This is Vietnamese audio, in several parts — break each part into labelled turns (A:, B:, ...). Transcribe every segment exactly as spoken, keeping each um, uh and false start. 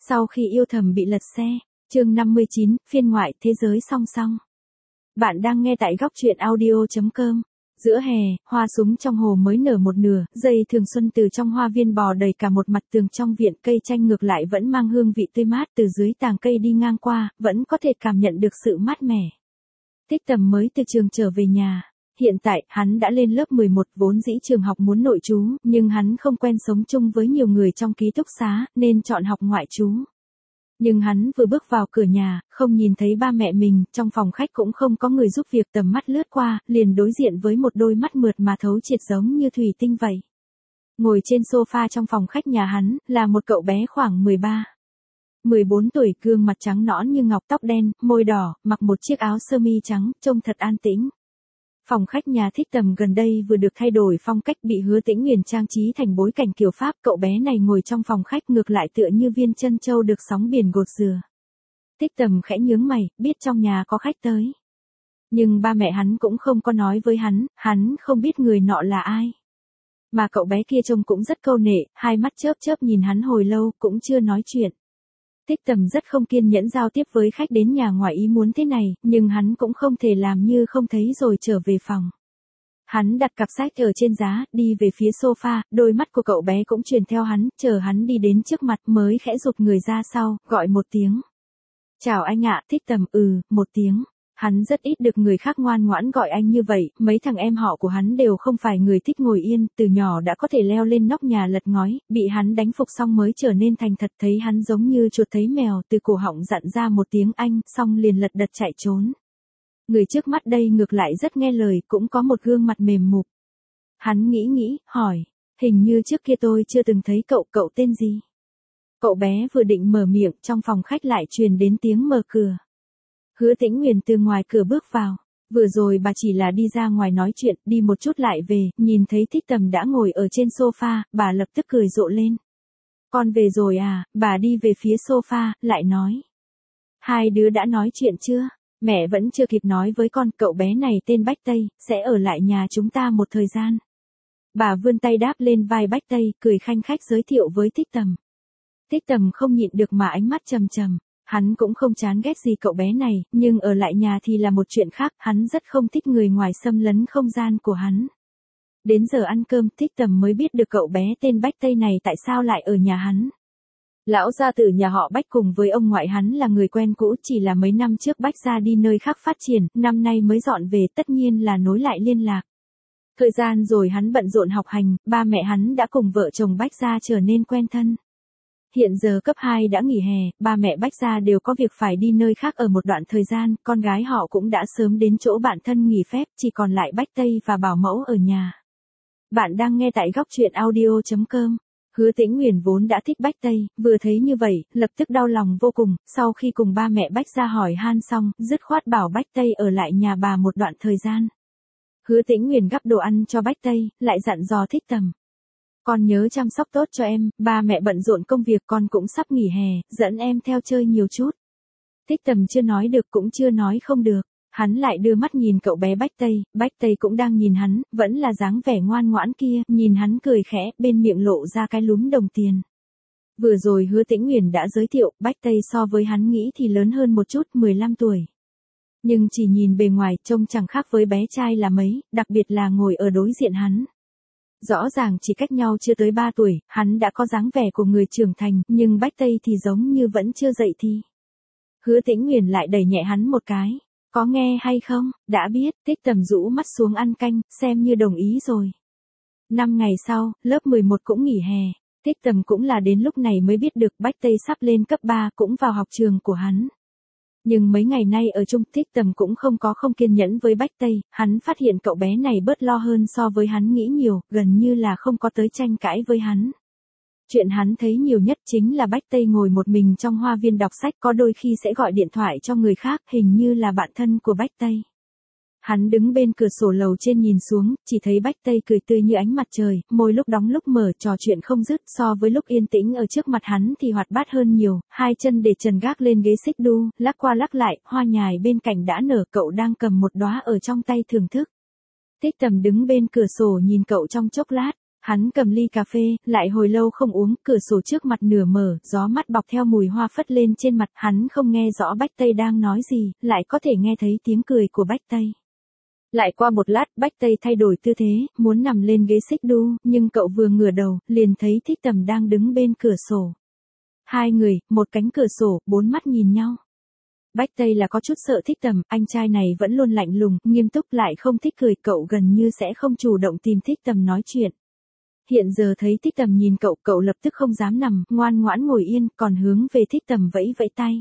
A: Sau khi yêu thầm bị lật xe, chương năm mươi chín, phiên ngoại thế giới song song. Bạn đang nghe tại góc truyện audio chấm com. Giữa hè, hoa súng trong hồ mới nở một nửa, dây thường xuân từ trong hoa viên bò đầy cả một mặt tường trong viện, cây chanh ngược lại vẫn mang hương vị tươi mát, từ dưới tàng cây đi ngang qua, vẫn có thể cảm nhận được sự mát mẻ. Thích Tầm mới từ trường trở về nhà. Hiện tại, hắn đã lên lớp mười một, vốn dĩ trường học muốn nội trú, nhưng hắn không quen sống chung với nhiều người trong ký túc xá, nên chọn học ngoại trú. Nhưng hắn vừa bước vào cửa nhà, không nhìn thấy ba mẹ mình, trong phòng khách cũng không có người giúp việc, tầm mắt lướt qua, liền đối diện với một đôi mắt mượt mà thấu triệt giống như thủy tinh vậy. Ngồi trên sofa trong phòng khách nhà hắn, là một cậu bé khoảng mười ba, mười bốn tuổi, gương mặt trắng nõn như ngọc, tóc đen, môi đỏ, mặc một chiếc áo sơ mi trắng, trông thật an tĩnh. Phòng khách nhà Thích Tầm gần đây vừa được thay đổi phong cách, bị Hứa Tĩnh Nguyền trang trí thành bối cảnh kiểu Pháp, cậu bé này ngồi trong phòng khách ngược lại tựa như viên trân châu được sóng biển gột rửa. Thích Tầm khẽ nhướng mày, biết trong nhà có khách tới. Nhưng ba mẹ hắn cũng không có nói với hắn, hắn không biết người nọ là ai. Mà cậu bé kia trông cũng rất câu nệ, hai mắt chớp chớp nhìn hắn hồi lâu, cũng chưa nói chuyện. Thích Tầm rất không kiên nhẫn giao tiếp với khách đến nhà ngoài ý muốn thế này, nhưng hắn cũng không thể làm như không thấy rồi trở về phòng. Hắn đặt cặp sách ở trên giá, đi về phía sofa, đôi mắt của cậu bé cũng truyền theo hắn, chờ hắn đi đến trước mặt mới khẽ rụt người ra sau, gọi một tiếng. Chào anh ạ. Thích Tầm ừ, một tiếng. Hắn rất ít được người khác ngoan ngoãn gọi anh như vậy, mấy thằng em họ của hắn đều không phải người thích ngồi yên, từ nhỏ đã có thể leo lên nóc nhà lật ngói, bị hắn đánh phục xong mới trở nên thành thật, thấy hắn giống như chuột thấy mèo, từ cổ họng dặn ra một tiếng anh, xong liền lật đật chạy trốn. Người trước mắt đây ngược lại rất nghe lời, cũng có một gương mặt mềm mụp. Hắn nghĩ nghĩ, hỏi, hình như trước kia tôi chưa từng thấy cậu, cậu tên gì? Cậu bé vừa định mở miệng, trong phòng khách lại truyền đến tiếng mở cửa. Hứa Tĩnh Nguyền từ ngoài cửa bước vào. Vừa rồi bà chỉ là đi ra ngoài nói chuyện, đi một chút lại về, nhìn thấy Thích Tầm đã ngồi ở trên sofa, bà lập tức cười rộ lên. Con về rồi à? Bà đi về phía sofa, lại nói. Hai đứa đã nói chuyện chưa? Mẹ vẫn chưa kịp nói với con, cậu bé này tên Bách Tây, sẽ ở lại nhà chúng ta một thời gian. Bà vươn tay đáp lên vai Bách Tây, cười khanh khách giới thiệu với Thích Tầm. Thích Tầm không nhịn được mà ánh mắt trầm trầm. Hắn cũng không chán ghét gì cậu bé này, nhưng ở lại nhà thì là một chuyện khác, hắn rất không thích người ngoài xâm lấn không gian của hắn. Đến giờ ăn cơm, Thích Tầm mới biết được cậu bé tên Bách Tây này tại sao lại ở nhà hắn. Lão gia tử nhà họ Bách cùng với ông ngoại hắn là người quen cũ, chỉ là mấy năm trước Bách gia đi nơi khác phát triển, năm nay mới dọn về, tất nhiên là nối lại liên lạc. Thời gian rồi hắn bận rộn học hành, ba mẹ hắn đã cùng vợ chồng Bách gia trở nên quen thân. Hiện giờ cấp hai đã nghỉ hè, ba mẹ Bách gia đều có việc phải đi nơi khác ở một đoạn thời gian, con gái họ cũng đã sớm đến chỗ bạn thân nghỉ phép, chỉ còn lại Bách Tây và bảo mẫu ở nhà. Bạn đang nghe tại góc truyện audio chấm com. Hứa Tĩnh Nguyền vốn đã thích Bách Tây, vừa thấy như vậy, lập tức đau lòng vô cùng, sau khi cùng ba mẹ Bách gia hỏi han xong, dứt khoát bảo Bách Tây ở lại nhà bà một đoạn thời gian. Hứa Tĩnh Nguyền gắp đồ ăn cho Bách Tây, lại dặn dò Thích Tầm. Con nhớ chăm sóc tốt cho em, ba mẹ bận rộn công việc, con cũng sắp nghỉ hè, dẫn em theo chơi nhiều chút. Thích Tầm chưa nói được cũng chưa nói không được, hắn lại đưa mắt nhìn cậu bé Bách Tây, Bách Tây cũng đang nhìn hắn, vẫn là dáng vẻ ngoan ngoãn kia, nhìn hắn cười khẽ, bên miệng lộ ra cái lúm đồng tiền. Vừa rồi Hứa Tĩnh Nguyền đã giới thiệu, Bách Tây so với hắn nghĩ thì lớn hơn một chút, mười lăm tuổi. Nhưng chỉ nhìn bề ngoài, trông chẳng khác với bé trai là mấy, đặc biệt là ngồi ở đối diện hắn. Rõ ràng chỉ cách nhau chưa tới ba tuổi, hắn đã có dáng vẻ của người trưởng thành, nhưng Bách Tây thì giống như vẫn chưa dậy thì. Hứa Tĩnh Nguyền lại đẩy nhẹ hắn một cái. Có nghe hay không? Đã biết. Thích Tầm rũ mắt xuống ăn canh, xem như đồng ý rồi. Năm ngày sau, lớp mười một cũng nghỉ hè. Thích Tầm cũng là đến lúc này mới biết được Bách Tây sắp lên cấp ba, cũng vào học trường của hắn. Nhưng mấy ngày nay ở chung, Thích Tầm cũng không có không kiên nhẫn với Bách Tây, hắn phát hiện cậu bé này bớt lo hơn so với hắn nghĩ nhiều, gần như là không có tới tranh cãi với hắn. Chuyện hắn thấy nhiều nhất chính là Bách Tây ngồi một mình trong hoa viên đọc sách, có đôi khi sẽ gọi điện thoại cho người khác, hình như là bạn thân của Bách Tây. Hắn đứng bên cửa sổ lầu trên nhìn xuống, chỉ thấy Bách Tây cười tươi như ánh mặt trời, môi lúc đóng lúc mở, trò chuyện không dứt, so với lúc yên tĩnh ở trước mặt hắn thì hoạt bát hơn nhiều, hai chân để trần gác lên ghế xích đu, lắc qua lắc lại, hoa nhài bên cạnh đã nở, cậu đang cầm một đóa ở trong tay thưởng thức. Thích Tầm đứng bên cửa sổ nhìn cậu trong chốc lát, Hắn cầm ly cà phê, lại hồi lâu không uống, cửa sổ trước mặt nửa mở, gió mát bọc theo mùi hoa phất lên trên mặt, hắn không nghe rõ Bách Tây đang nói gì, lại có thể nghe thấy tiếng cười của Bách Tây. Lại qua một lát, Bách Tây thay đổi tư thế, muốn nằm lên ghế xích đu, nhưng cậu vừa ngửa đầu, liền thấy Thích Tầm đang đứng bên cửa sổ. Hai người, một cánh cửa sổ, bốn mắt nhìn nhau. Bách Tây là có chút sợ Thích Tầm, anh trai này vẫn luôn lạnh lùng, nghiêm túc lại không thích cười, cậu gần như sẽ không chủ động tìm Thích Tầm nói chuyện. Hiện giờ thấy Thích Tầm nhìn cậu, cậu lập tức không dám nằm, ngoan ngoãn ngồi yên, còn hướng về Thích Tầm vẫy vẫy tay.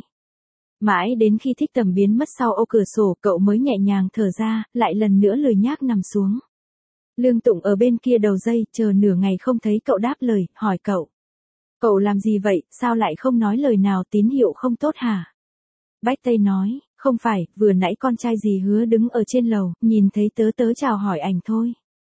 A: Mãi đến khi Thích Tầm biến mất sau ô cửa sổ, cậu mới nhẹ nhàng thở ra, lại lần nữa lười nhác nằm xuống. Lương Tụng ở bên kia đầu dây, chờ nửa ngày không thấy cậu đáp lời, hỏi cậu. Cậu làm gì vậy, sao lại không nói lời nào, tín hiệu không tốt hả? Bách Tây nói, không phải, vừa nãy con trai dì Hứa đứng ở trên lầu, nhìn thấy tớ tớ chào hỏi ảnh thôi.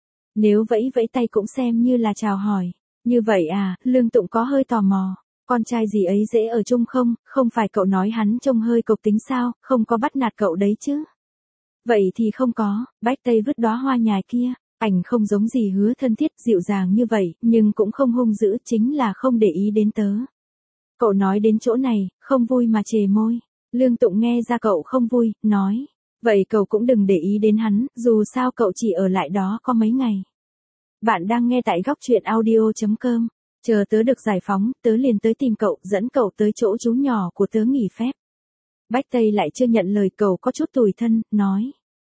A: Nếu vẫy vẫy tay cũng xem như là chào hỏi. Như vậy à, Lương Tụng có hơi tò mò. Con trai gì ấy dễ ở chung không, không phải cậu nói hắn trông hơi cộc tính sao, không có bắt nạt cậu đấy chứ. Vậy thì không có, Bách Tây vứt đóa hoa nhài kia, ảnh không giống gì Hứa thân thiết dịu dàng như vậy, nhưng cũng không hung dữ, chính là không để ý đến tớ. Cậu nói đến chỗ này, không vui mà chề môi. Lương Tụng nghe ra cậu không vui, nói. Vậy cậu cũng đừng để ý đến hắn, dù sao cậu chỉ ở lại đó có mấy ngày. Bạn đang nghe tại góc truyện audio chấm com. Chờ tớ được giải phóng, tớ liền tới tìm cậu, dẫn cậu tới chỗ chú nhỏ của tớ nghỉ phép. Bách Tây lại chưa nhận lời, cậu có chút tủi thân, nói.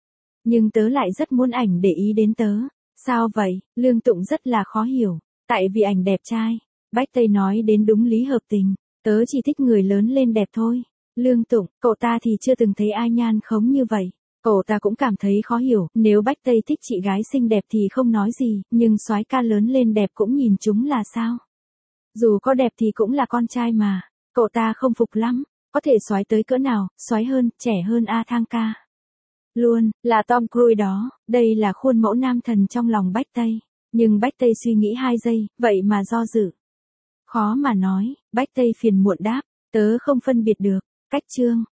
A: Nhưng tớ lại rất muốn ảnh để ý đến tớ. Sao vậy? Lương Tụng rất là khó hiểu. Tại vì ảnh đẹp trai. Bách Tây nói đến đúng lý hợp tình. Tớ chỉ thích người lớn lên đẹp thôi. Lương Tụng, cậu ta thì chưa từng thấy ai nhan khống như vậy. Cậu ta cũng cảm thấy khó hiểu, nếu Bách Tây thích chị gái xinh đẹp thì không nói gì, nhưng soái ca lớn lên đẹp cũng nhìn chúng là sao? Dù có đẹp thì cũng là con trai mà. Cậu ta không phục lắm, có thể soái tới cỡ nào, soái hơn, trẻ hơn A Thang ca. Luôn, là Tom Cruise đó, đây là khuôn mẫu nam thần trong lòng Bách Tây. Nhưng Bách Tây suy nghĩ hai giây, vậy mà do dự. Khó mà nói, Bách Tây phiền muộn đáp, tớ không phân biệt được. Cách chương